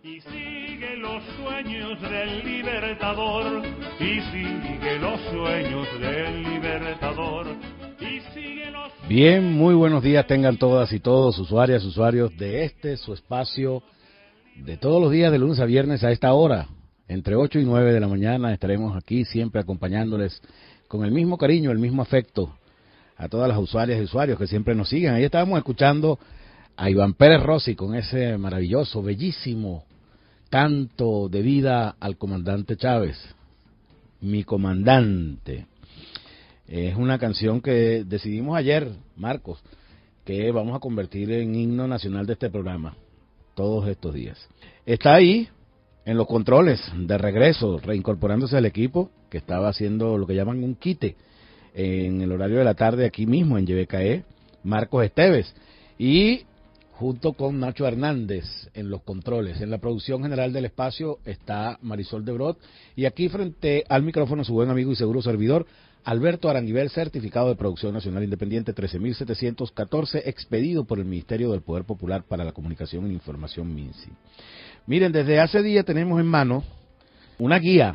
Y sigue los sueños del libertador, y sigue los sueños del libertador, y sigue los... Bien, muy buenos días tengan todas y todos, usuarias, usuarios de su espacio de todos los días de lunes a viernes a esta hora, entre 8 y 9 de la mañana, estaremos aquí siempre acompañándoles con el mismo cariño, el mismo afecto a todas las usuarias y usuarios que siempre nos siguen. Ahí estábamos escuchando a Iván Pérez Rossi con ese maravilloso, bellísimo canto de vida al comandante Chávez, mi comandante. Es una canción que decidimos ayer, Marcos, que vamos a convertir en himno nacional de este programa todos estos días. Está ahí en los controles de regreso, reincorporándose al equipo que estaba haciendo lo que llaman un quite en el horario de la tarde aquí mismo en YBKE, Marcos Esteves, y junto con Nacho Hernández en los controles. En la producción general del espacio está Marisol Debrot, y aquí frente al micrófono su buen amigo y seguro servidor, Alberto Aranguibel, certificado de producción nacional independiente 13714, expedido por el Ministerio del Poder Popular para la Comunicación e Información, MINSI. Miren, desde hace días tenemos en mano una guía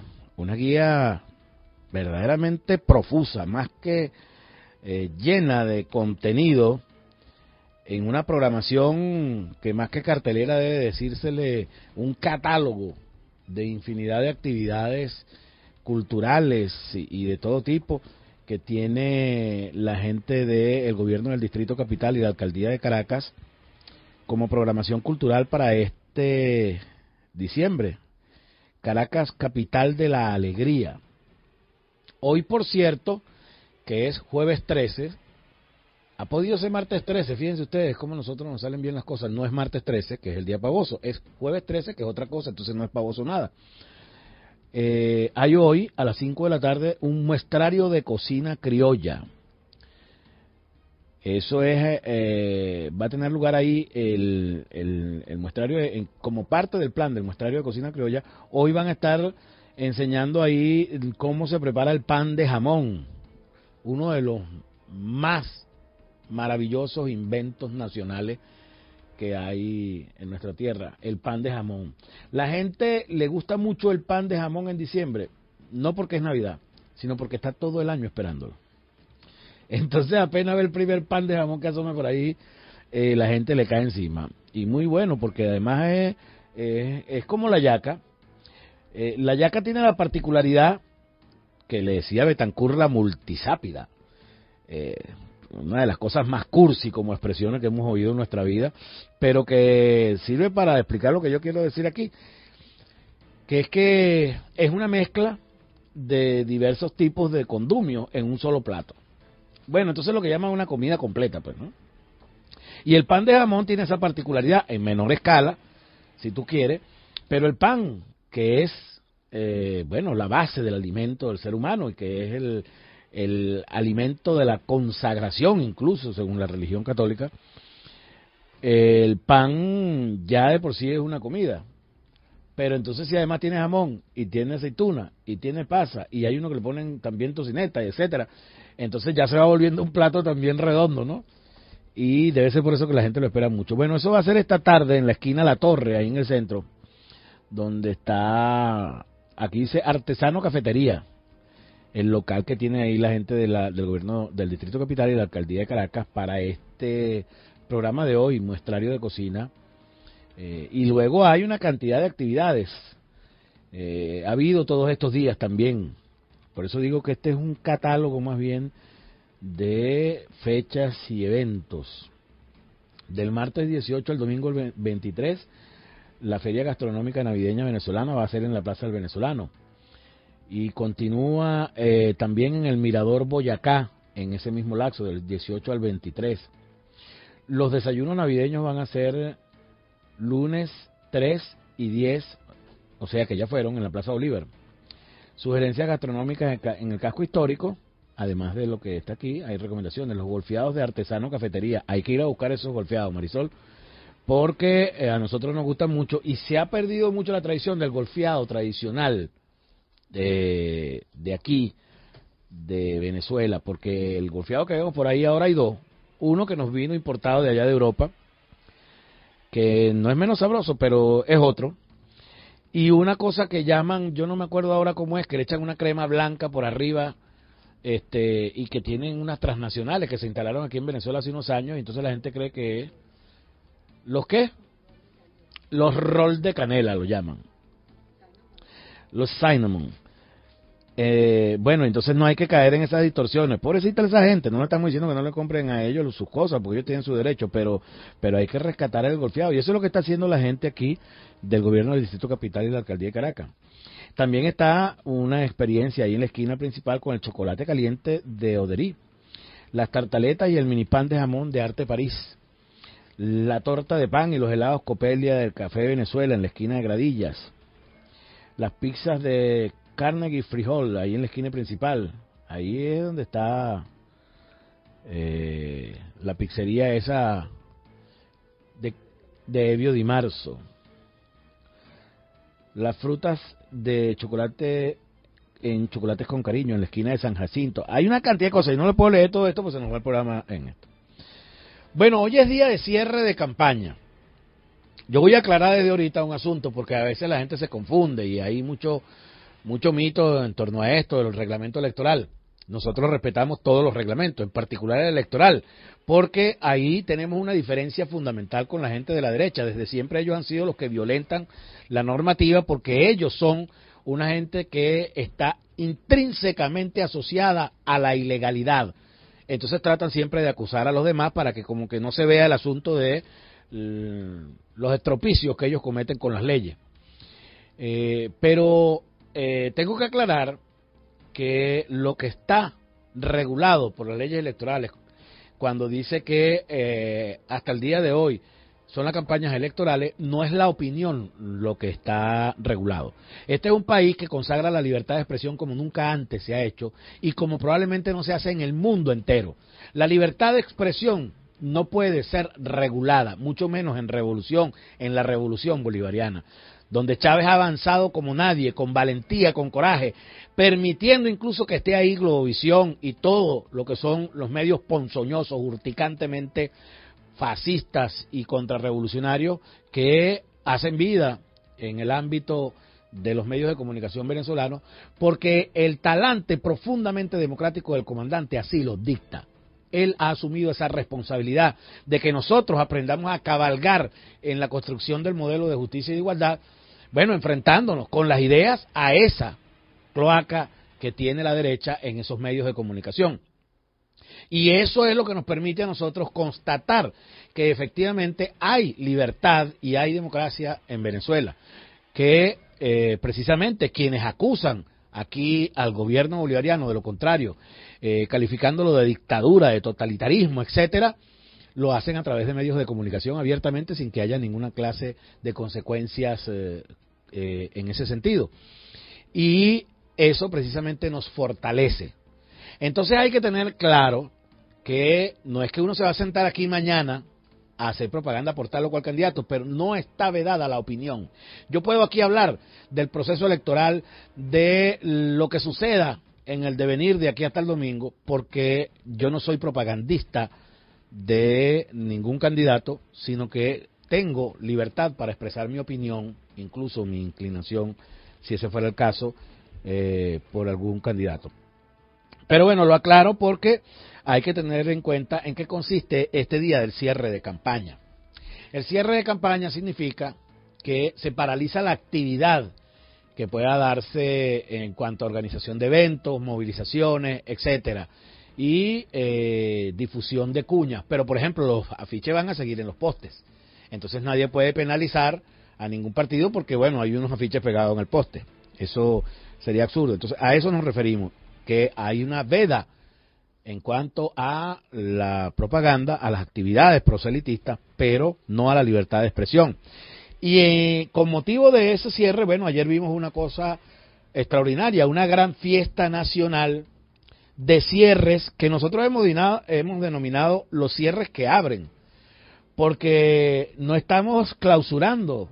verdaderamente profusa, más que llena de contenido, en una programación que más que cartelera debe decírsele un catálogo de infinidad de actividades culturales y de todo tipo que tiene la gente del gobierno del Distrito Capital y la Alcaldía de Caracas como programación cultural para este diciembre. Caracas, capital de la alegría. Hoy, por cierto, que es jueves 13, ha podido ser martes 13, fíjense ustedes cómo a nosotros nos salen bien las cosas. No es martes 13, que es el día pavoso, es jueves 13, que es otra cosa, entonces no es pavoso nada. Hay hoy, a las 5 de la tarde, un muestrario de cocina criolla. Eso es, va a tener lugar ahí el muestrario, como parte del plan del muestrario de cocina criolla. Hoy van a estar enseñando ahí cómo se prepara el pan de jamón, uno de los más maravillosos inventos nacionales que hay en nuestra tierra, el pan de jamón. La gente le gusta mucho el pan de jamón en diciembre, no porque es Navidad, sino porque está todo el año esperándolo. Entonces apenas ve el primer pan de jamón que asome por ahí, la gente le cae encima. Y muy bueno, porque además es como la yaca. La yaca tiene la particularidad que le decía Betancur la multisápida, una de las cosas más cursi como expresiones que hemos oído en nuestra vida, pero que sirve para explicar lo que yo quiero decir aquí, que es una mezcla de diversos tipos de condumios en un solo plato. Bueno, entonces lo que llaman una comida completa, pues, ¿no? Y el pan de jamón tiene esa particularidad en menor escala, si tú quieres, pero el pan, que es, la base del alimento del ser humano y que es el alimento de la consagración, incluso según la religión católica, el pan ya de por sí es una comida. Pero entonces si además tiene jamón y tiene aceituna y tiene pasa y hay uno que le ponen también tocineta, etcétera, entonces ya se va volviendo un plato también redondo, ¿no? Y debe ser por eso que la gente lo espera mucho. Bueno, eso va a ser esta tarde en la esquina La Torre, ahí en el centro, donde está, aquí dice Artesano Cafetería, el local que tiene ahí la gente del gobierno del Distrito Capital y la Alcaldía de Caracas para este programa de hoy, muestrario de cocina. Y luego hay una cantidad de actividades. Ha habido todos estos días también. Por eso digo que este es un catálogo más bien de fechas y eventos. Del martes 18 al domingo 23, la Feria Gastronómica Navideña Venezolana va a ser en la Plaza del Venezolano. Y continúa también en el Mirador Boyacá, en ese mismo lapso, del 18 al 23. Los desayunos navideños van a ser lunes 3 y 10, o sea que ya fueron en la Plaza Bolívar. Sugerencias gastronómicas en el casco histórico, además de lo que está aquí, hay recomendaciones. Los golfeados de Artesano Cafetería, hay que ir a buscar esos golfeados, Marisol, porque a nosotros nos gustan mucho y se ha perdido mucho la tradición del golfeado tradicional de aquí, de Venezuela, porque el golfeado que vemos por ahí ahora hay dos. Uno que nos vino importado de allá de Europa, que no es menos sabroso, pero es otro. y una cosa que llaman, yo no me acuerdo ahora cómo es, que le echan una crema blanca por arriba, y que tienen unas transnacionales que se instalaron aquí en Venezuela hace unos años, y entonces la gente cree que es, ¿los qué? Los roll de canela lo llaman, los cinnamon. Bueno, entonces no hay que caer en esas distorsiones. Pobrecita esa gente, no le estamos diciendo que no le compren a ellos sus cosas, porque ellos tienen su derecho, pero hay que rescatar el golfeado. Y eso es lo que está haciendo la gente aquí del gobierno del Distrito Capital y de la Alcaldía de Caracas. También está una experiencia ahí en la esquina principal con el chocolate caliente de Oderí, las tartaletas y el mini pan de jamón de Arte París, la torta de pan y los helados Copelia del Café Venezuela en la esquina de Gradillas, las pizzas de Carnegie Frijol ahí en la esquina principal, ahí es donde está la pizzería esa de Evio Di Marzo. Las frutas de chocolate en Chocolates con Cariño en la esquina de San Jacinto. Hay una cantidad de cosas y no le puedo leer todo esto, pues se nos va el programa en esto. Bueno, hoy es día de cierre de campaña. Yo voy a aclarar desde ahorita un asunto porque a veces la gente se confunde y hay mucho mito en torno a esto del reglamento electoral. Nosotros respetamos todos los reglamentos, en particular el electoral, porque ahí tenemos una diferencia fundamental con la gente de la derecha. Desde siempre ellos han sido los que violentan la normativa porque ellos son una gente que está intrínsecamente asociada a la ilegalidad. Entonces tratan siempre de acusar a los demás para que como que no se vea el asunto de los estropicios que ellos cometen con las leyes. Pero tengo que aclarar que lo que está regulado por las leyes electorales, cuando dice que hasta el día de hoy son las campañas electorales, no es la opinión lo que está regulado. Este es un país que consagra la libertad de expresión como nunca antes se ha hecho y como probablemente no se hace en el mundo entero. La libertad de expresión no puede ser regulada, mucho menos en la revolución bolivariana, donde Chávez ha avanzado como nadie, con valentía, con coraje, permitiendo incluso que esté ahí Globovisión y todo lo que son los medios ponzoñosos, urticantemente fascistas y contrarrevolucionarios que hacen vida en el ámbito de los medios de comunicación venezolanos, porque el talante profundamente democrático del comandante así lo dicta. Él ha asumido esa responsabilidad de que nosotros aprendamos a cabalgar en la construcción del modelo de justicia y de igualdad, bueno, enfrentándonos con las ideas a esa cloaca que tiene la derecha en esos medios de comunicación. Y eso es lo que nos permite a nosotros constatar que efectivamente hay libertad y hay democracia en Venezuela, que precisamente quienes acusan aquí al gobierno bolivariano de lo contrario, calificándolo de dictadura, de totalitarismo, etcétera, lo hacen a través de medios de comunicación abiertamente sin que haya ninguna clase de consecuencias en ese sentido. Y eso precisamente nos fortalece. Entonces hay que tener claro que no es que uno se va a sentar aquí mañana a hacer propaganda por tal o cual candidato, pero no está vedada la opinión. Yo puedo aquí hablar del proceso electoral, de lo que suceda en el devenir de aquí hasta el domingo, porque yo no soy propagandista de ningún candidato, sino que tengo libertad para expresar mi opinión, incluso mi inclinación, si ese fuera el caso, por algún candidato. Pero bueno, lo aclaro porque hay que tener en cuenta en qué consiste este día del cierre de campaña. El cierre de campaña significa que se paraliza la actividad que pueda darse en cuanto a organización de eventos, movilizaciones, etcétera, y difusión de cuñas. Pero, por ejemplo, los afiches van a seguir en los postes. Entonces nadie puede penalizar a ningún partido porque, bueno, hay unos afiches pegados en el poste. Eso sería absurdo. Entonces, a eso nos referimos, que hay una veda en cuanto a la propaganda, a las actividades proselitistas, pero no a la libertad de expresión. Y con motivo de ese cierre, bueno, ayer vimos una cosa extraordinaria, una gran fiesta nacional de cierres que nosotros hemos denominado los cierres que abren, porque no estamos clausurando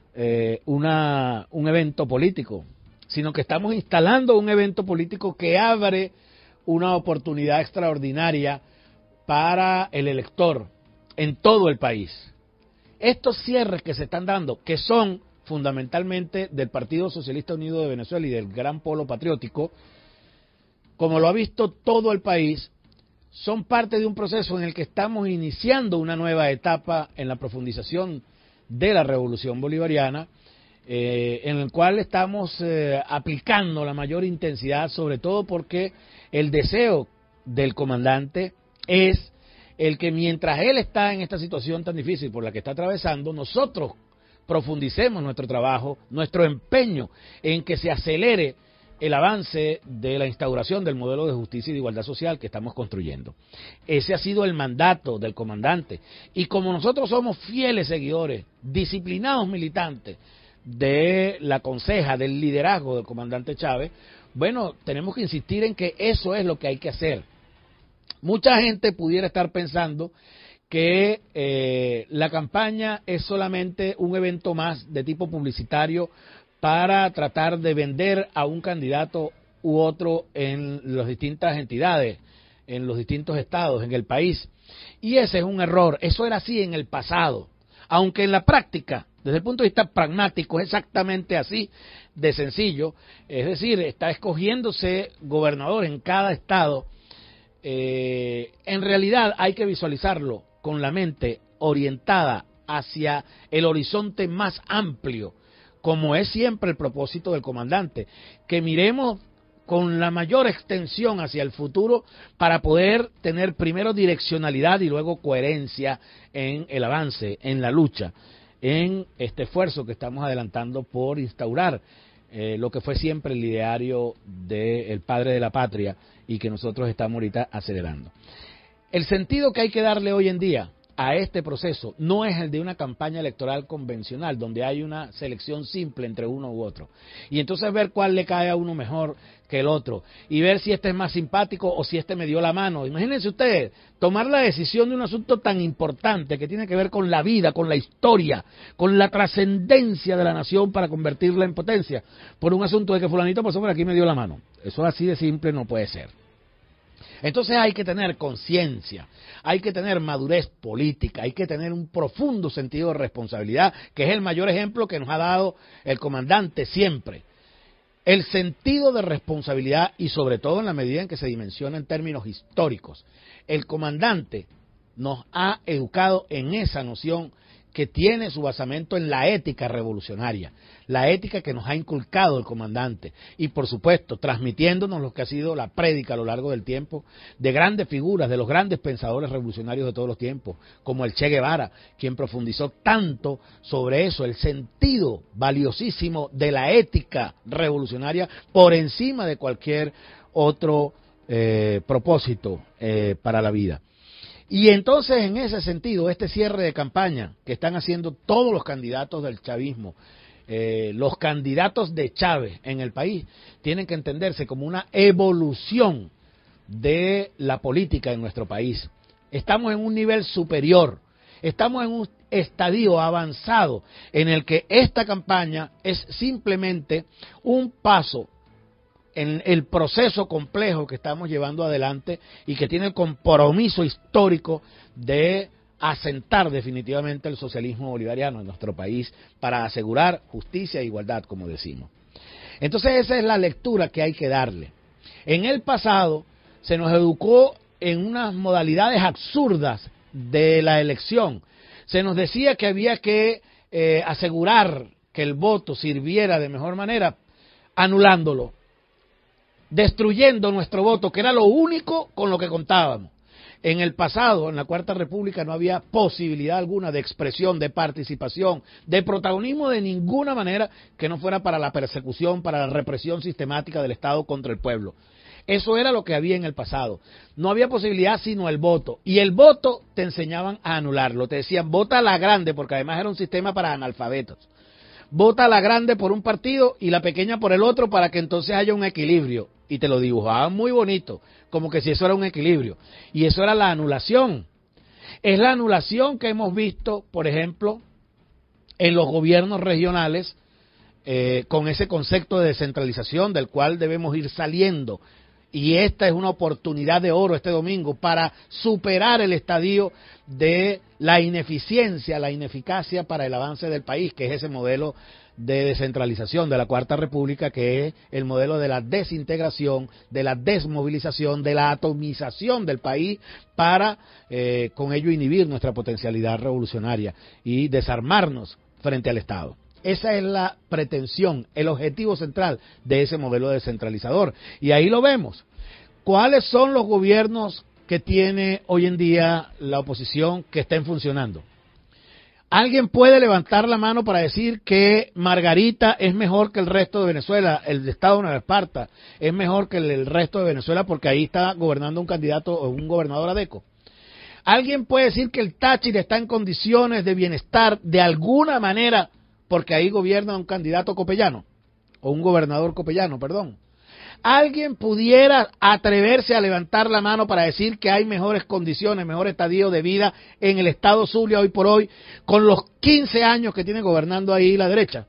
un evento político, sino que estamos instalando un evento político que abre una oportunidad extraordinaria para el elector en todo el país. Estos cierres que se están dando, que son fundamentalmente del Partido Socialista Unido de Venezuela y del Gran Polo Patriótico, como lo ha visto todo el país, son parte de un proceso en el que estamos iniciando una nueva etapa en la profundización de la revolución bolivariana, en el cual estamos aplicando la mayor intensidad, sobre todo porque el deseo del comandante es el que mientras él está en esta situación tan difícil por la que está atravesando, nosotros profundicemos nuestro trabajo, nuestro empeño en que se acelere el avance de la instauración del modelo de justicia y de igualdad social que estamos construyendo. Ese ha sido el mandato del comandante. Y como nosotros somos fieles seguidores, disciplinados militantes de la conseja, del liderazgo del comandante Chávez, bueno, tenemos que insistir en que eso es lo que hay que hacer. Mucha gente pudiera estar pensando que la campaña es solamente un evento más de tipo publicitario para tratar de vender a un candidato u otro en las distintas entidades, en los distintos estados, en el país. Y ese es un error. Eso era así en el pasado. Aunque en la práctica, desde el punto de vista pragmático, es exactamente así de sencillo. Es decir, está escogiéndose gobernador en cada estado. En realidad hay que visualizarlo con la mente orientada hacia el horizonte más amplio, como es siempre el propósito del comandante, que miremos con la mayor extensión hacia el futuro para poder tener primero direccionalidad y luego coherencia en el avance, en la lucha, en este esfuerzo que estamos adelantando por instaurar lo que fue siempre el ideario del padre de la patria y que nosotros estamos ahorita acelerando. El sentido que hay que darle hoy en día a este proceso no es el de una campaña electoral convencional, donde hay una selección simple entre uno u otro. Y entonces ver cuál le cae a uno mejor que el otro, y ver si este es más simpático o si este me dio la mano. Imagínense ustedes, tomar la decisión de un asunto tan importante que tiene que ver con la vida, con la historia, con la trascendencia de la nación para convertirla en potencia, por un asunto de que fulanito pasó por aquí y me dio la mano. Eso así de simple no puede ser. Entonces hay que tener conciencia, hay que tener madurez política, hay que tener un profundo sentido de responsabilidad, que es el mayor ejemplo que nos ha dado el comandante siempre. El sentido de responsabilidad y sobre todo en la medida en que se dimensiona en términos históricos. El comandante nos ha educado en esa noción que tiene su basamento en la ética revolucionaria, la ética que nos ha inculcado el comandante y por supuesto transmitiéndonos lo que ha sido la prédica a lo largo del tiempo de grandes figuras, de los grandes pensadores revolucionarios de todos los tiempos, como el Che Guevara, quien profundizó tanto sobre eso, el sentido valiosísimo de la ética revolucionaria por encima de cualquier otro propósito para la vida. Y entonces, en ese sentido, este cierre de campaña que están haciendo todos los candidatos del chavismo, los candidatos de Chávez en el país, tienen que entenderse como una evolución de la política en nuestro país. Estamos en un nivel superior, estamos en un estadio avanzado en el que esta campaña es simplemente un paso en el proceso complejo que estamos llevando adelante y que tiene el compromiso histórico de asentar definitivamente el socialismo bolivariano en nuestro país para asegurar justicia e igualdad, como decimos. Entonces esa es la lectura que hay que darle. En el pasado se nos educó en unas modalidades absurdas de la elección. Se nos decía que había que asegurar que el voto sirviera de mejor manera anulándolo, destruyendo nuestro voto, que era lo único con lo que contábamos. En el pasado, en la Cuarta República, no había posibilidad alguna de expresión, de participación, de protagonismo de ninguna manera que no fuera para la persecución, para la represión sistemática del Estado contra el pueblo. Eso era lo que había en el pasado. No había posibilidad sino el voto. Y el voto te enseñaban a anularlo. Te decían, vota a la grande, porque además era un sistema para analfabetos. Vota a la grande por un partido y la pequeña por el otro para que entonces haya un equilibrio. Y te lo dibujaban muy bonito, como que si eso era un equilibrio. Y eso era la anulación. Es la anulación que hemos visto, por ejemplo, en los gobiernos regionales, con ese concepto de descentralización del cual debemos ir saliendo y esta es una oportunidad de oro este domingo para superar el estadio de la ineficiencia, la ineficacia para el avance del país, que es ese modelo de descentralización de la Cuarta República, que es el modelo de la desintegración, de la desmovilización, de la atomización del país para con ello inhibir nuestra potencialidad revolucionaria y desarmarnos frente al Estado. Esa es la pretensión, el objetivo central de ese modelo descentralizador. Y ahí lo vemos. ¿Cuáles son los gobiernos que tiene hoy en día la oposición que estén funcionando? ¿Alguien puede levantar la mano para decir que Margarita es mejor que el resto de Venezuela, el estado de Nueva Esparta es mejor que el resto de Venezuela porque ahí está gobernando un candidato o un gobernador adeco? ¿Alguien puede decir que el Táchira está en condiciones de bienestar de alguna manera porque ahí gobierna un candidato copellano o un gobernador copellano, perdón? ¿Alguien pudiera atreverse a levantar la mano para decir que hay mejores condiciones, mejor estadio de vida en el estado Zulia hoy por hoy, con los 15 años que tiene gobernando ahí la derecha?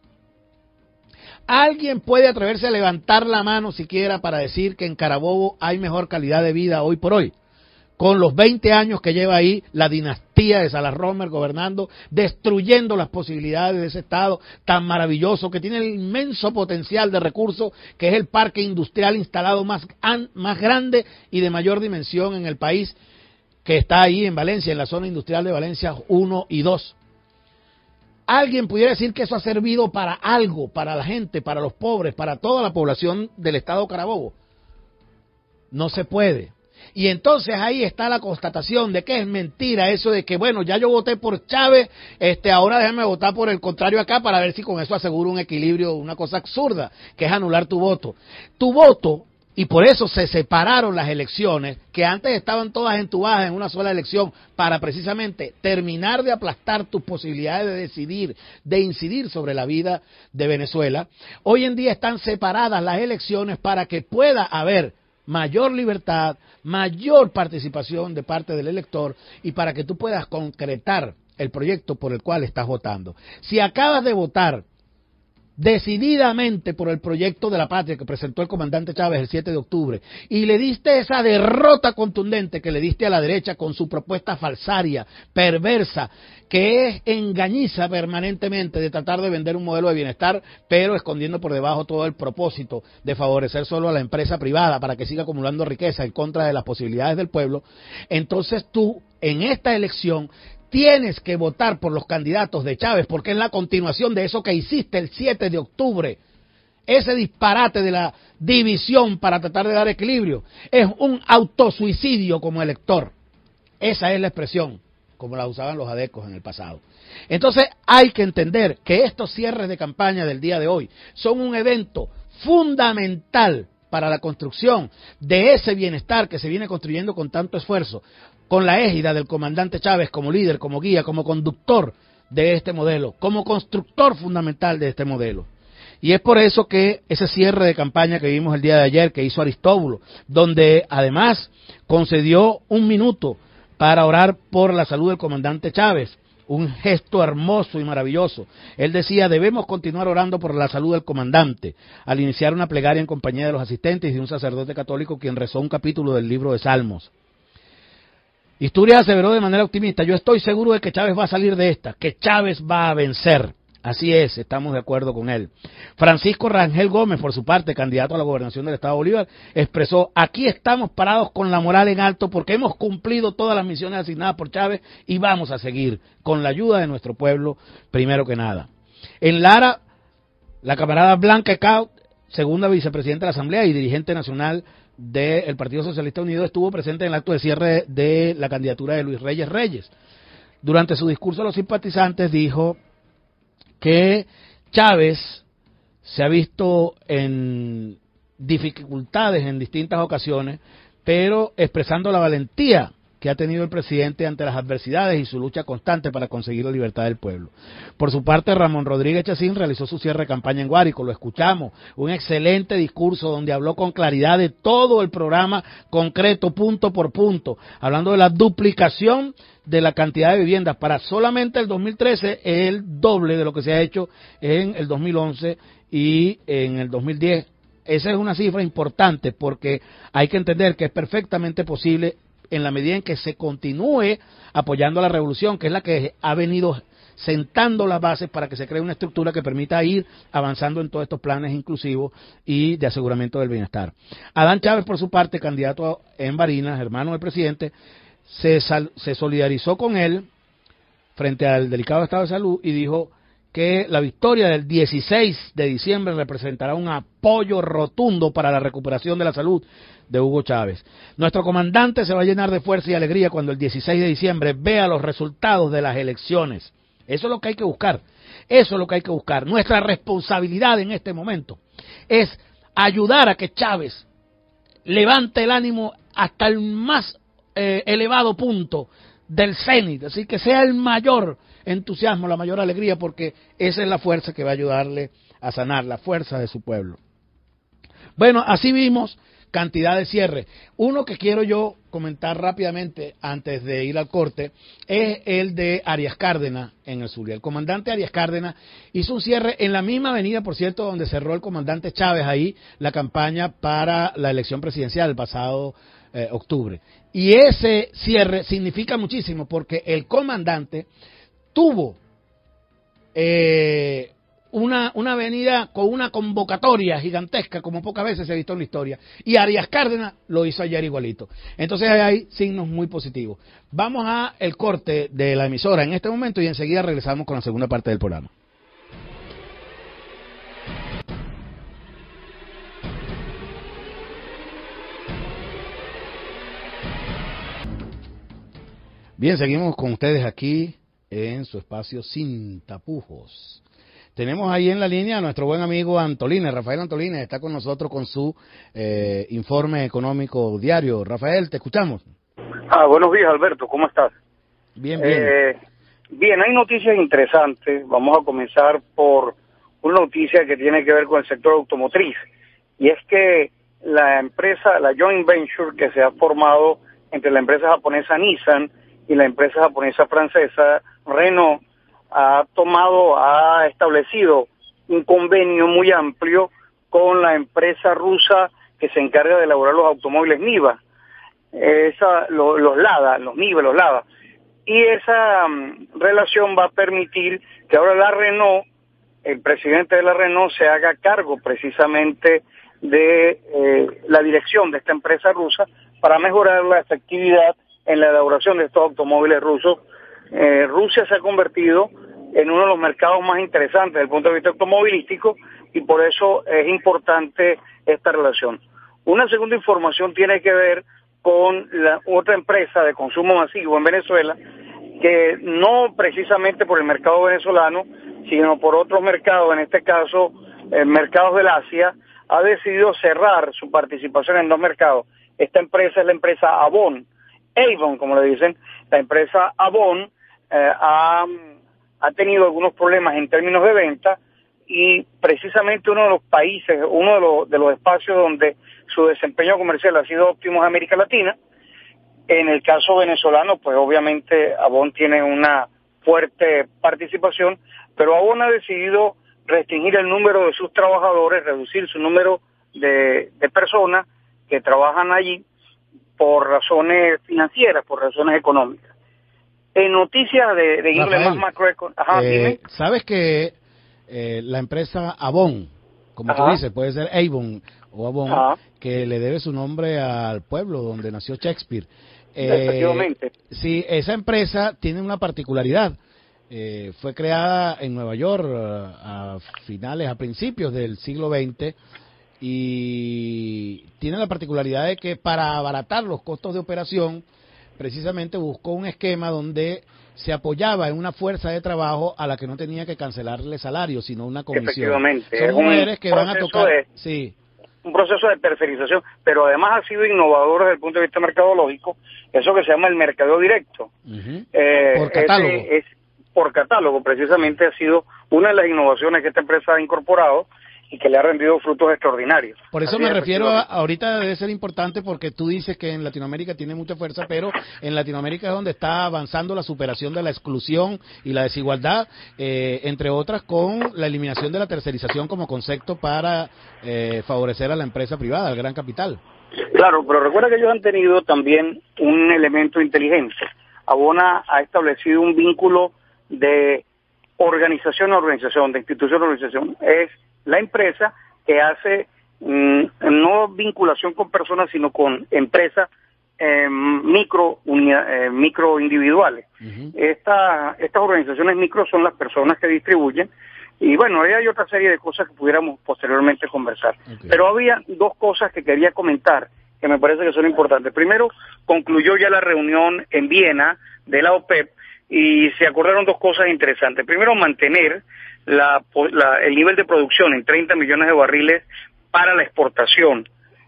¿Alguien puede atreverse a levantar la mano siquiera para decir que en Carabobo hay mejor calidad de vida hoy por hoy, con los 20 años que lleva ahí la dinastía de Salas Romer gobernando, destruyendo las posibilidades de ese estado tan maravilloso que tiene el inmenso potencial de recursos, que es el parque industrial instalado más grande y de mayor dimensión en el país, que está ahí en Valencia, en la zona industrial de Valencia 1 y 2? ¿Alguien pudiera decir que eso ha servido para algo, para la gente, para los pobres, para toda la población del estado Carabobo? No se puede. Y entonces ahí está la constatación de que es mentira eso de que, bueno, ya yo voté por Chávez, ahora déjame votar por el contrario acá para ver si con eso aseguro un equilibrio, una cosa absurda, que es anular tu voto. Tu voto, y por eso se separaron las elecciones, que antes estaban todas entubadas en una sola elección, para precisamente terminar de aplastar tus posibilidades de decidir, de incidir sobre la vida de Venezuela. Hoy en día están separadas las elecciones para que pueda haber mayor libertad, mayor participación de parte del elector y para que tú puedas concretar el proyecto por el cual estás votando. Si acabas de votar decididamente por el proyecto de la patria que presentó el comandante Chávez el 7 de octubre y le diste esa derrota contundente que le diste a la derecha con su propuesta falsaria, perversa, que es engañiza permanentemente de tratar de vender un modelo de bienestar, pero escondiendo por debajo todo el propósito de favorecer solo a la empresa privada para que siga acumulando riqueza en contra de las posibilidades del pueblo, entonces tú en esta elección tienes que votar por los candidatos de Chávez, porque es la continuación de eso que hiciste el 7 de octubre. Ese disparate de la división para tratar de dar equilibrio es un autosuicidio como elector. Esa es la expresión, como la usaban los adecos en el pasado. Entonces hay que entender que estos cierres de campaña del día de hoy son un evento fundamental para la construcción de ese bienestar que se viene construyendo con tanto esfuerzo, con la égida del comandante Chávez como líder, como guía, como conductor de este modelo, como constructor fundamental de este modelo. Y es por eso que ese cierre de campaña que vimos el día de ayer, que hizo Aristóbulo, donde además concedió un minuto para orar por la salud del comandante Chávez, un gesto hermoso y maravilloso. Él decía, debemos continuar orando por la salud del comandante, al iniciar una plegaria en compañía de los asistentes y de un sacerdote católico quien rezó un capítulo del libro de Salmos. Isturias aseveró de manera optimista, yo estoy seguro de que Chávez va a salir de esta, que Chávez va a vencer. Así es, estamos de acuerdo con él. Francisco Rangel Gómez, por su parte, candidato a la gobernación del Estado de Bolívar, expresó, aquí estamos parados con la moral en alto porque hemos cumplido todas las misiones asignadas por Chávez y vamos a seguir con la ayuda de nuestro pueblo, primero que nada. En Lara, la camarada Blanca Ecaut, segunda vicepresidenta de la Asamblea y dirigente nacional del Partido Socialista Unido, estuvo presente en el acto de cierre de la candidatura de Luis Reyes Reyes. Durante su discurso a los simpatizantes dijo que Chávez se ha visto en dificultades en distintas ocasiones, pero expresando la valentía que ha tenido el presidente ante las adversidades y su lucha constante para conseguir la libertad del pueblo. Por su parte, Ramón Rodríguez Chacín realizó su cierre de campaña en Guárico, lo escuchamos, un excelente discurso donde habló con claridad de todo el programa concreto, punto por punto, hablando de la duplicación de la cantidad de viviendas para solamente el 2013, el doble de lo que se ha hecho en el 2011 y en el 2010, esa es una cifra importante porque hay que entender que es perfectamente posible en la medida en que se continúe apoyando a la revolución, que es la que ha venido sentando las bases para que se cree una estructura que permita ir avanzando en todos estos planes inclusivos y de aseguramiento del bienestar. Adán Chávez, por su parte, candidato en Barinas, hermano del presidente, se solidarizó con él frente al delicado estado de salud y dijo que la victoria del 16 de diciembre representará un apoyo rotundo para la recuperación de la salud de Hugo Chávez. Nuestro comandante se va a llenar de fuerza y alegría cuando el 16 de diciembre vea los resultados de las elecciones. Eso es lo que hay que buscar. Eso es lo que hay que buscar. Nuestra responsabilidad en este momento es ayudar a que Chávez levante el ánimo hasta el más elevado punto del cenit, así que sea el mayor entusiasmo, la mayor alegría, porque esa es la fuerza que va a ayudarle a sanar, la fuerza de su pueblo. Bueno, así vimos cantidad de cierres. Uno que quiero yo comentar rápidamente antes de ir al corte es el de Arias Cárdenas en el Zulia. El comandante Arias Cárdenas hizo un cierre en la misma avenida, por cierto, donde cerró el comandante Chávez ahí la campaña para la elección presidencial el pasado octubre. Y ese cierre significa muchísimo porque el comandante tuvo una avenida con una convocatoria gigantesca como pocas veces se ha visto en la historia, y Arias Cárdenas lo hizo ayer igualito. Entonces hay signos muy positivos. Vamos a el corte de la emisora en este momento y enseguida regresamos con la segunda parte del programa. Bien, seguimos con ustedes aquí en su espacio Sin Tapujos. Tenemos ahí en la línea a nuestro buen amigo Antolínez, Rafael Antolínez, está con nosotros con su informe económico diario. Rafael, te escuchamos. Buenos días, Alberto, ¿cómo estás? Bien, bien. Bien, hay noticias interesantes. Vamos a comenzar por una noticia que tiene que ver con el sector automotriz, y es que la empresa, la joint venture que se ha formado entre la empresa japonesa Nissan y la empresa japonesa francesa Renault, ha establecido un convenio muy amplio con la empresa rusa que se encarga de elaborar los automóviles Niva, los Lada, y esa relación va a permitir que ahora la Renault, el presidente de la Renault, se haga cargo precisamente de la dirección de esta empresa rusa para mejorar la efectividad en la elaboración de estos automóviles rusos. Rusia se ha convertido en uno de los mercados más interesantes desde el punto de vista automovilístico y por eso es importante esta relación. Una segunda información tiene que ver con la otra empresa de consumo masivo en Venezuela, que no precisamente por el mercado venezolano, sino por otros mercados, en este caso mercados del Asia, ha decidido cerrar su participación en dos mercados. Esta empresa es la empresa Avon, como le dicen. La empresa Avon ha tenido algunos problemas en términos de venta, y precisamente uno de los países, uno de los espacios donde su desempeño comercial ha sido óptimo es América Latina. En el caso venezolano, pues obviamente Avon tiene una fuerte participación, pero Avon ha decidido restringir el número de sus trabajadores, reducir su número de personas que trabajan allí por razones financieras, por razones económicas. En noticias de índole más macroeconómica, ¿sabes que la empresa Avon, como tú dices, puede ser Avon o Avon, que le debe su nombre al pueblo donde nació Shakespeare? Efectivamente. Sí, esa empresa tiene una particularidad. Fue creada en Nueva York a principios del siglo XX, y tiene la particularidad de que para abaratar los costos de operación, precisamente buscó un esquema donde se apoyaba en una fuerza de trabajo a la que no tenía que cancelarle salario, sino una comisión. Efectivamente. Son mujeres que van a tocar... Un proceso de tercerización, pero además ha sido innovador desde el punto de vista mercadológico, eso que se llama el mercadeo directo. Por catálogo. Por catálogo, precisamente ha sido una de las innovaciones que esta empresa ha incorporado, y que le ha rendido frutos extraordinarios. Por eso Así me es, refiero ahorita debe ser importante porque tú dices que en Latinoamérica tiene mucha fuerza, pero en Latinoamérica es donde está avanzando la superación de la exclusión y la desigualdad, entre otras con la eliminación de la tercerización como concepto para favorecer a la empresa privada, al gran capital. Claro, pero recuerda que ellos han tenido también un elemento inteligente. Abona ha establecido un vínculo de organización a organización, de institución a organización. Es la empresa que hace no vinculación con personas, sino con empresas micro individuales. Uh-huh. Estas organizaciones micro son las personas que distribuyen, y bueno, hay otra serie de cosas que pudiéramos posteriormente conversar. Okay. Pero había dos cosas que quería comentar que me parece que son importantes. Primero, concluyó ya la reunión en Viena de la OPEP y se acordaron dos cosas interesantes. Primero, mantener el nivel de producción en 30 millones de barriles para la exportación.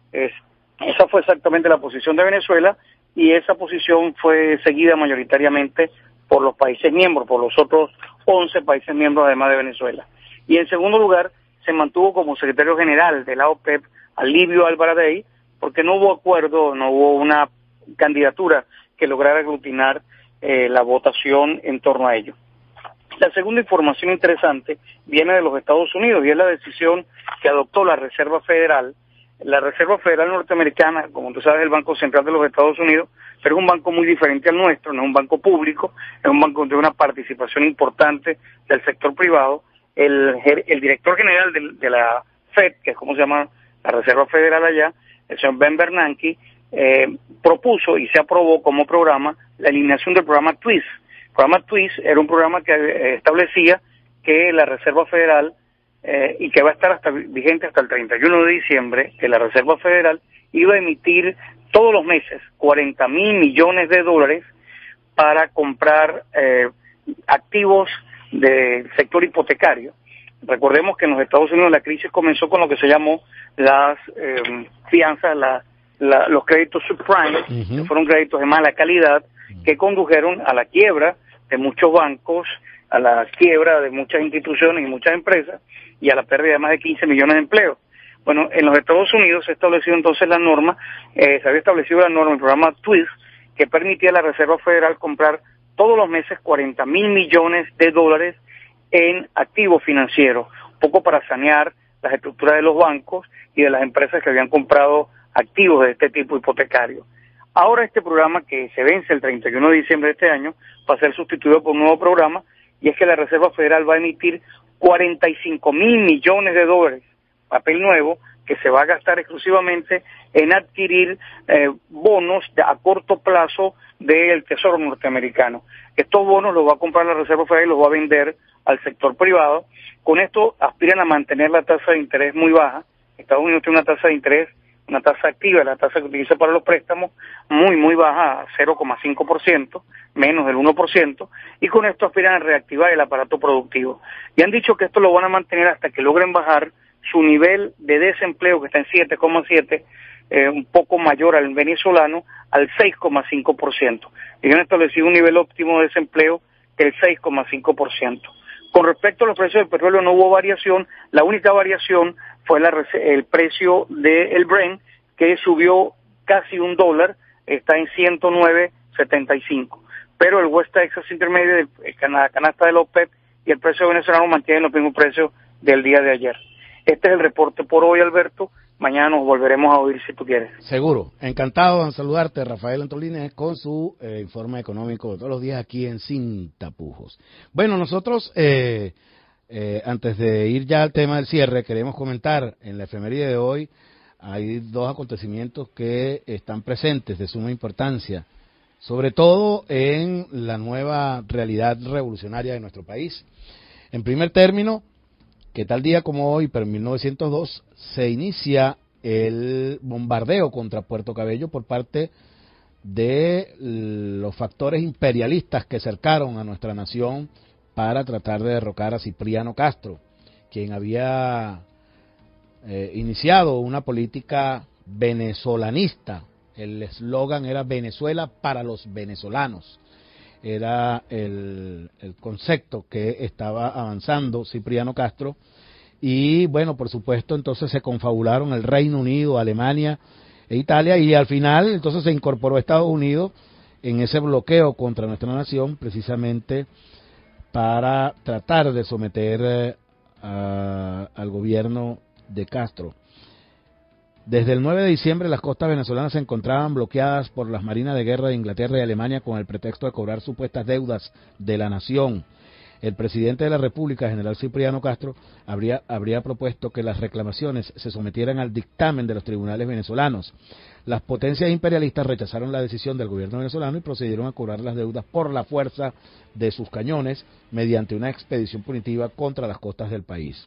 Esa fue exactamente la posición de Venezuela, y esa posición fue seguida mayoritariamente por los países miembros, por los otros 11 países miembros además de Venezuela. Y en segundo lugar, se mantuvo como secretario general de la OPEP a Livio Albaradei, porque no hubo acuerdo, no hubo una candidatura que lograra aglutinar la votación en torno a ello. La segunda información interesante viene de los Estados Unidos, y es la decisión que adoptó la Reserva Federal. La Reserva Federal norteamericana, como tú sabes, es el Banco Central de los Estados Unidos, pero es un banco muy diferente al nuestro, no es un banco público, es un banco de una participación importante del sector privado. El director general de la FED, que es como se llama la Reserva Federal allá, el señor Ben Bernanke, propuso y se aprobó como programa la eliminación del programa TWIST. El programa TWIST era un programa que establecía que la Reserva Federal, y que va a estar vigente hasta el 31 de diciembre, que la Reserva Federal iba a emitir todos los meses 40,000 millones de dólares para comprar activos del sector hipotecario. Recordemos que en los Estados Unidos la crisis comenzó con lo que se llamó las fianzas, los créditos subprime, uh-huh, que fueron créditos de mala calidad, que condujeron a la quiebra de muchos bancos, a la quiebra de muchas instituciones y muchas empresas, y a la pérdida de más de 15 millones de empleos. Bueno, en los Estados Unidos se estableció entonces la norma, se había establecido la norma, el programa TWIST, que permitía a la Reserva Federal comprar todos los meses 40,000 millones de dólares en activos financieros, un poco para sanear las estructuras de los bancos y de las empresas que habían comprado activos de este tipo hipotecario. Ahora este programa, que se vence el 31 de diciembre de este año, va a ser sustituido por un nuevo programa, y es que la Reserva Federal va a emitir 45,000 millones de dólares, papel nuevo, que se va a gastar exclusivamente en adquirir bonos a corto plazo del Tesoro norteamericano. Estos bonos los va a comprar la Reserva Federal y los va a vender al sector privado. Con esto aspiran a mantener la tasa de interés muy baja. Estados Unidos tiene una tasa de interés, una tasa activa, la tasa que utiliza para los préstamos, muy baja, 0,5%, menos del 1%, y con esto aspiran a reactivar el aparato productivo. Y han dicho que esto lo van a mantener hasta que logren bajar su nivel de desempleo, que está en 7,7%, un poco mayor al venezolano, al 6,5%. Y han establecido un nivel óptimo de desempleo que es el 6,5%. Con respecto a los precios del petróleo no hubo variación, la única variación fue el precio del Brent, que subió casi $1, está en 109.75. Pero el West Texas Intermediate, la canasta de la OPEP, y el precio venezolano mantienen los mismos precios del día de ayer. Este es el reporte por hoy, Alberto. Mañana nos volveremos a oír si tú quieres. Seguro. Encantado de saludarte, Rafael Antolínez, con su informe económico de todos los días aquí en Sin Tapujos. Bueno, nosotros, antes de ir ya al tema del cierre, queremos comentar en la efeméride de hoy, hay dos acontecimientos que están presentes de suma importancia, sobre todo en la nueva realidad revolucionaria de nuestro país. En primer término, que tal día como hoy, pero en 1902, se inicia el bombardeo contra Puerto Cabello por parte de los factores imperialistas que cercaron a nuestra nación para tratar de derrocar a Cipriano Castro, quien había iniciado una política venezolanista. El eslogan era Venezuela para los venezolanos. Era el concepto que estaba avanzando Cipriano Castro, y bueno, por supuesto, entonces se confabularon el Reino Unido, Alemania e Italia, y al final entonces se incorporó Estados Unidos en ese bloqueo contra nuestra nación, precisamente para tratar de someter al gobierno de Castro. Desde el 9 de diciembre las costas venezolanas se encontraban bloqueadas por las marinas de guerra de Inglaterra y Alemania con el pretexto de cobrar supuestas deudas de la nación. El presidente de la República, general Cipriano Castro, habría propuesto que las reclamaciones se sometieran al dictamen de los tribunales venezolanos. Las potencias imperialistas rechazaron la decisión del gobierno venezolano y procedieron a cobrar las deudas por la fuerza de sus cañones mediante una expedición punitiva contra las costas del país.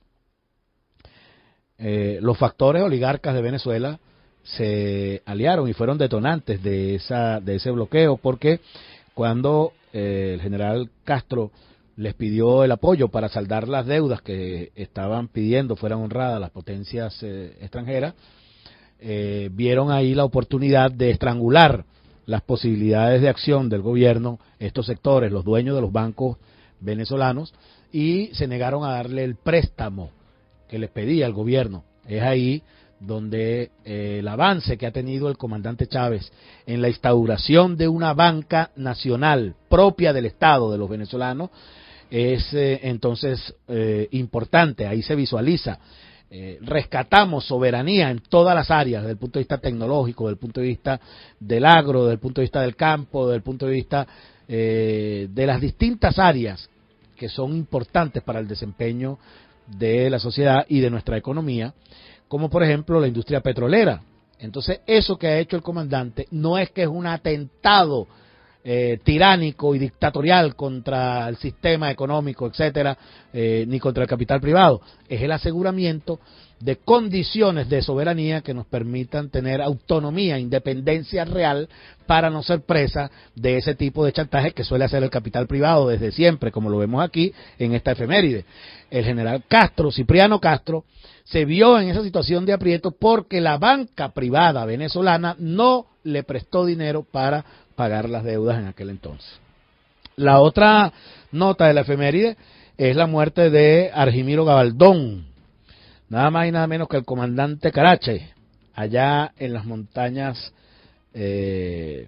Los factores oligarcas de Venezuela se aliaron y fueron detonantes de ese bloqueo, porque cuando el general Castro les pidió el apoyo para saldar las deudas que estaban pidiendo fueran honradas las potencias extranjeras, vieron ahí la oportunidad de estrangular las posibilidades de acción del gobierno, estos sectores, los dueños de los bancos venezolanos, y se negaron a darle el préstamo que les pedía el gobierno. Es ahí donde el avance que ha tenido el comandante Chávez en la instauración de una banca nacional propia del Estado de los venezolanos es entonces importante. Ahí se visualiza. Rescatamos soberanía en todas las áreas, desde el punto de vista tecnológico, desde el punto de vista del agro, desde el punto de vista del campo, desde el punto de vista de las distintas áreas que son importantes para el desempeño de la sociedad y de nuestra economía, como por ejemplo la industria petrolera. Entonces, eso que ha hecho el comandante no es que es un atentado tiránico y dictatorial contra el sistema económico, etcétera, ni contra el capital privado, es el aseguramiento de condiciones de soberanía que nos permitan tener autonomía, independencia real, para no ser presa de ese tipo de chantaje que suele hacer el capital privado desde siempre, como lo vemos aquí en esta efeméride. El general Castro, Cipriano Castro, se vio en esa situación de aprieto porque la banca privada venezolana no le prestó dinero para pagar las deudas en aquel entonces. La otra nota de la efeméride es la muerte de Argimiro Gabaldón, nada más y nada menos que el comandante Carache, allá en las montañas de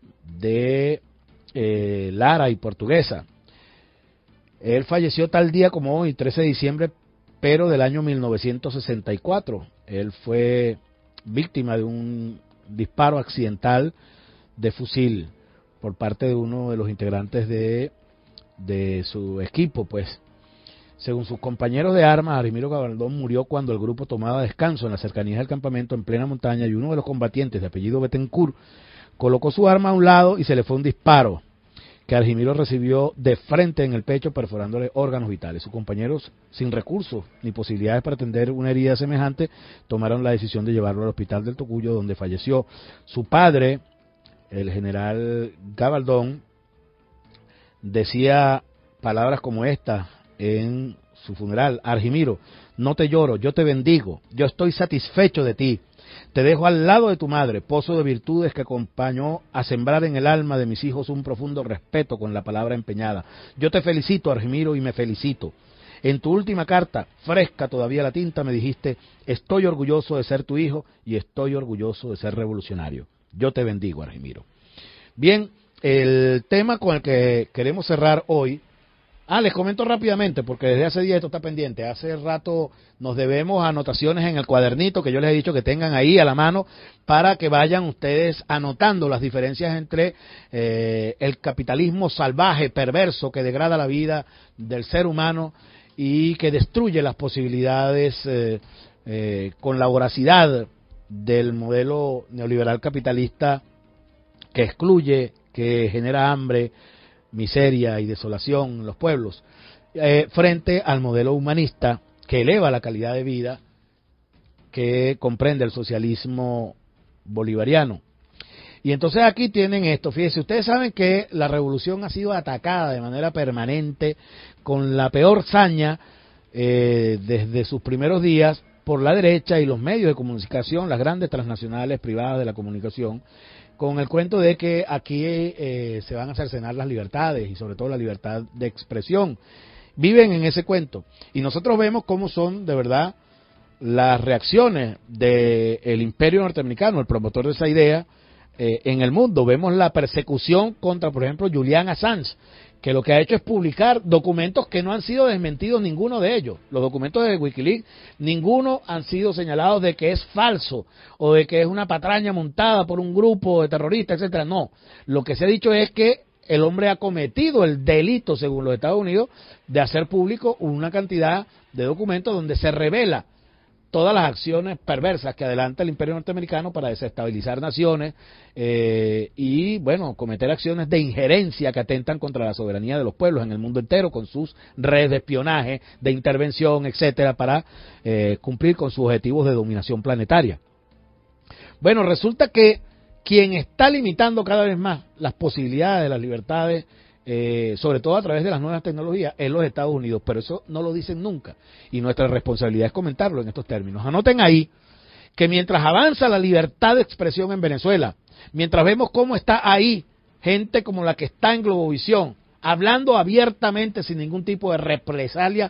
Lara y Portuguesa. Él falleció tal día como hoy, 13 de diciembre, pero del año 1964. Él fue víctima de un disparo accidental de fusil por parte de uno de los integrantes de su equipo, pues. Según sus compañeros de armas, Argimiro Gabaldón murió cuando el grupo tomaba descanso en las cercanías del campamento en plena montaña y uno de los combatientes, de apellido Betancourt, colocó su arma a un lado y se le fue un disparo que Argimiro recibió de frente en el pecho, perforándole órganos vitales. Sus compañeros, sin recursos ni posibilidades para atender una herida semejante, tomaron la decisión de llevarlo al hospital del Tocuyo, donde falleció. Su padre, el general Gabaldón, decía palabras como estas en su funeral: Argimiro, no te lloro, yo te bendigo, yo estoy satisfecho de ti. Te dejo al lado de tu madre, pozo de virtudes que acompañó a sembrar en el alma de mis hijos un profundo respeto con la palabra empeñada. Yo te felicito, Argimiro, y me felicito. En tu última carta, fresca todavía la tinta, me dijiste: estoy orgulloso de ser tu hijo y estoy orgulloso de ser revolucionario. Yo te bendigo, Argimiro. Bien, el tema con el que queremos cerrar hoy. Les comento rápidamente, porque desde hace días esto está pendiente. Hace rato nos debemos anotaciones en el cuadernito que yo les he dicho que tengan ahí a la mano para que vayan ustedes anotando las diferencias entre el capitalismo salvaje, perverso, que degrada la vida del ser humano y que destruye las posibilidades con la voracidad del modelo neoliberal capitalista que excluye, que genera hambre, miseria y desolación en los pueblos, frente al modelo humanista que eleva la calidad de vida, que comprende el socialismo bolivariano. Y entonces aquí tienen esto, fíjense, ustedes saben que la revolución ha sido atacada de manera permanente, con la peor saña, desde sus primeros días, por la derecha y los medios de comunicación, las grandes transnacionales privadas de la comunicación, con el cuento de que aquí se van a cercenar las libertades y sobre todo la libertad de expresión. Viven en ese cuento. Y nosotros vemos cómo son de verdad las reacciones del imperio norteamericano, el promotor de esa idea, en el mundo. Vemos la persecución contra, por ejemplo, Julian Assange, que lo que ha hecho es publicar documentos que no han sido desmentidos ninguno de ellos. Los documentos de Wikileaks, ninguno han sido señalados de que es falso o de que es una patraña montada por un grupo de terroristas, etcétera. No, lo que se ha dicho es que el hombre ha cometido el delito, según los Estados Unidos, de hacer público una cantidad de documentos donde se revela todas las acciones perversas que adelanta el imperio norteamericano para desestabilizar naciones y, bueno, cometer acciones de injerencia que atentan contra la soberanía de los pueblos en el mundo entero, con sus redes de espionaje, de intervención, etcétera, para cumplir con sus objetivos de dominación planetaria. Bueno, resulta que quien está limitando cada vez más las posibilidades de las libertades, sobre todo a través de las nuevas tecnologías, es los Estados Unidos, pero eso no lo dicen nunca, y nuestra responsabilidad es comentarlo en estos términos. Anoten ahí que mientras avanza la libertad de expresión en Venezuela, mientras vemos cómo está ahí gente como la que está en Globovisión, hablando abiertamente sin ningún tipo de represalias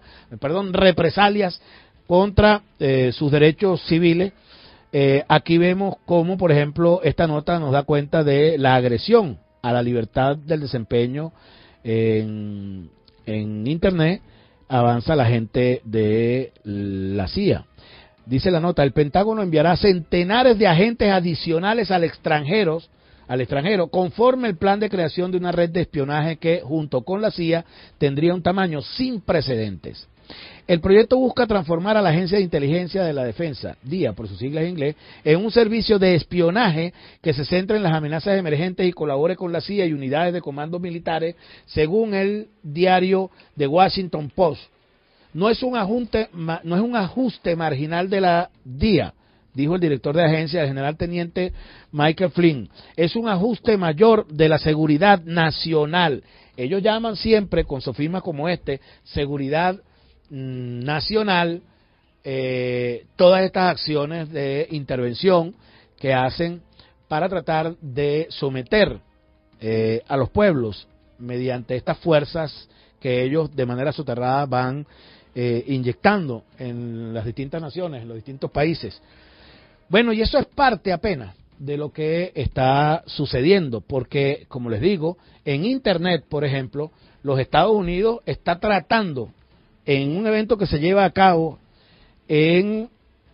contra sus derechos civiles, aquí vemos cómo, por ejemplo, esta nota nos da cuenta de la agresión a la libertad del desempeño en Internet. Avanza la gente de la CIA. Dice la nota, el Pentágono enviará centenares de agentes adicionales al extranjero, conforme el plan de creación de una red de espionaje que, junto con la CIA, tendría un tamaño sin precedentes. El proyecto busca transformar a la Agencia de Inteligencia de la Defensa, DIA por sus siglas en inglés, en un servicio de espionaje que se centre en las amenazas emergentes y colabore con la CIA y unidades de comandos militares, según el diario The Washington Post. No es un ajuste marginal de la DIA, dijo el director de agencia, el general teniente Michael Flynn. Es un ajuste mayor de la seguridad nacional. Ellos llaman siempre, con sofismas como este, seguridad nacional, todas estas acciones de intervención que hacen para tratar de someter a los pueblos mediante estas fuerzas que ellos de manera soterrada van inyectando en las distintas naciones, en los distintos países. Bueno, y eso es parte apenas de lo que está sucediendo, porque, como les digo, en Internet, por ejemplo, los Estados Unidos está tratando, en un evento que se lleva a cabo en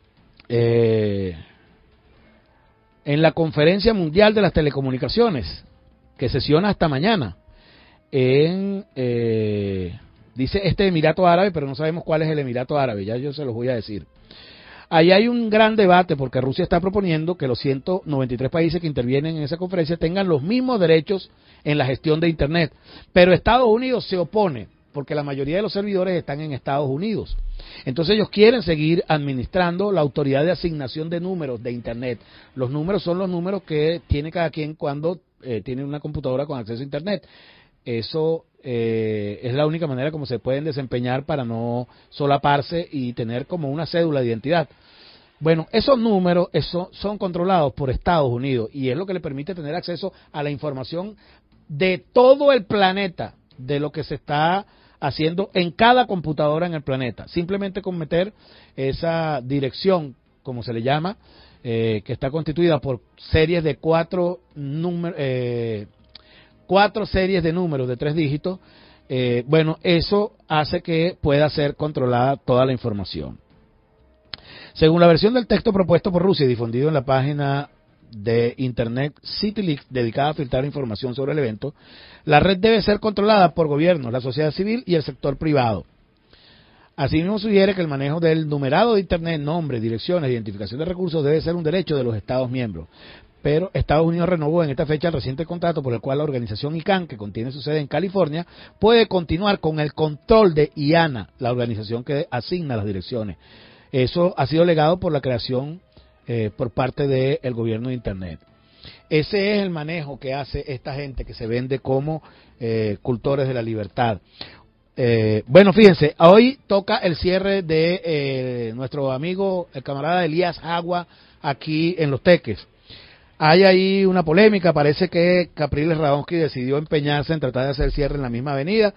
la Conferencia Mundial de las Telecomunicaciones, que sesiona hasta mañana, dice Emirato Árabe, pero no sabemos cuál es el Emirato Árabe, ya yo se los voy a decir. Ahí hay un gran debate porque Rusia está proponiendo que los 193 países que intervienen en esa conferencia tengan los mismos derechos en la gestión de Internet, pero Estados Unidos se opone porque la mayoría de los servidores están en Estados Unidos. Entonces ellos quieren seguir administrando la autoridad de asignación de números de Internet. Los números son los números que tiene cada quien cuando tiene una computadora con acceso a Internet. Eso es la única manera como se pueden desempeñar para no solaparse y tener como una cédula de identidad. Bueno, esos números son controlados por Estados Unidos y es lo que le permite tener acceso a la información de todo el planeta, de lo que se está haciendo en cada computadora en el planeta. Simplemente con meter esa dirección, como se le llama, que está constituida por series de cuatro series de números de 3 dígitos, bueno, eso hace que pueda ser controlada toda la información. Según la versión del texto propuesto por Rusia y difundido en la página de Internet CityLeaks dedicada a filtrar información sobre el evento, la red debe ser controlada por gobiernos, la sociedad civil y el sector privado. Asimismo sugiere que el manejo del numerado de Internet, nombre, direcciones, identificación de recursos debe ser un derecho de los Estados miembros. Pero Estados Unidos renovó en esta fecha el reciente contrato por el cual la organización ICANN, que contiene su sede en California, puede continuar con el control de IANA, la organización que asigna las direcciones. Eso ha sido legado por la creación por parte del gobierno de Internet. Ese es el manejo que hace esta gente que se vende como cultores de la libertad. Bueno, fíjense, hoy toca el cierre de nuestro amigo, el camarada Elías Agua, aquí en Los Teques. Hay ahí una polémica, parece que Capriles Radonsky decidió empeñarse en tratar de hacer cierre en la misma avenida,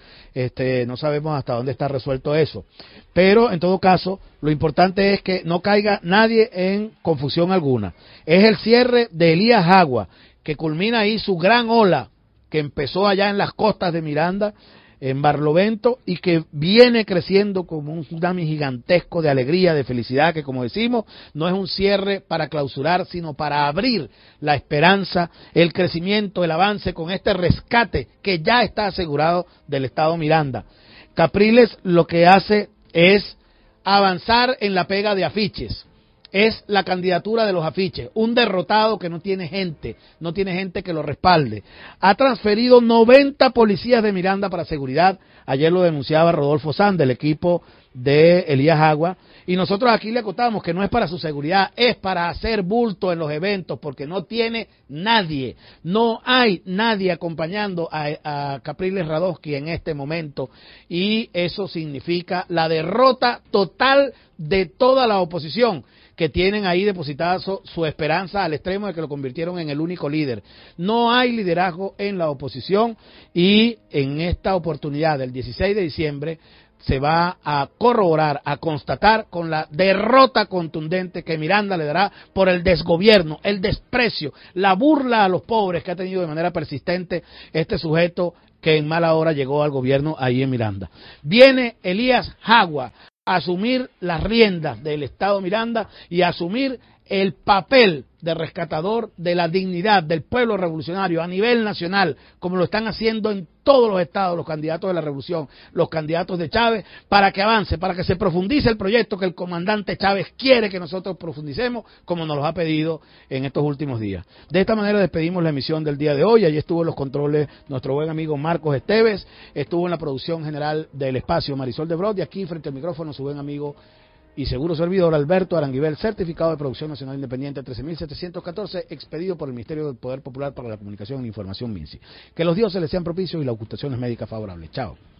no sabemos hasta dónde está resuelto eso, pero en todo caso, lo importante es que no caiga nadie en confusión alguna. Es el cierre de Elías Jagua, que culmina ahí su gran ola, que empezó allá en las costas de Miranda, en Barlovento, y que viene creciendo como un tsunami gigantesco de alegría, de felicidad, que como decimos, no es un cierre para clausurar, sino para abrir la esperanza, el crecimiento, el avance con este rescate que ya está asegurado del Estado Miranda. Capriles lo que hace es avanzar en la pega de afiches. Es la candidatura de los afiches, un derrotado que no tiene gente que lo respalde. Ha transferido 90 policías de Miranda para seguridad, ayer lo denunciaba Rodolfo Sanz del equipo de Elías Jagua, y nosotros aquí le acotamos que no es para su seguridad, es para hacer bulto en los eventos, porque no tiene nadie, no hay nadie acompañando a Capriles Radonsky en este momento, y eso significa la derrota total de toda la oposición, que tienen ahí depositada su esperanza al extremo de que lo convirtieron en el único líder. No hay liderazgo en la oposición, y en esta oportunidad del 16 de diciembre se va a corroborar, a constatar con la derrota contundente que Miranda le dará por el desgobierno, el desprecio, la burla a los pobres que ha tenido de manera persistente este sujeto que en mala hora llegó al gobierno ahí en Miranda. Viene Elías Jagua a asumir las riendas del Estado Miranda y a asumir el papel de rescatador de la dignidad del pueblo revolucionario a nivel nacional, como lo están haciendo en todos los estados los candidatos de la revolución, los candidatos de Chávez, para que avance, para que se profundice el proyecto que el comandante Chávez quiere que nosotros profundicemos, como nos lo ha pedido en estos últimos días. De esta manera despedimos la emisión del día de hoy. Allí estuvo en los controles nuestro buen amigo Marcos Esteves, estuvo en la producción general del espacio Marisol de Brod, y aquí frente al micrófono su buen amigo y seguro servidor Alberto Aranguibel, certificado de producción nacional independiente 13.714, expedido por el Ministerio del Poder Popular para la Comunicación e Información, MINSI. Que los dioses les sean propicios y las ocultaciones médicas favorables. Chao.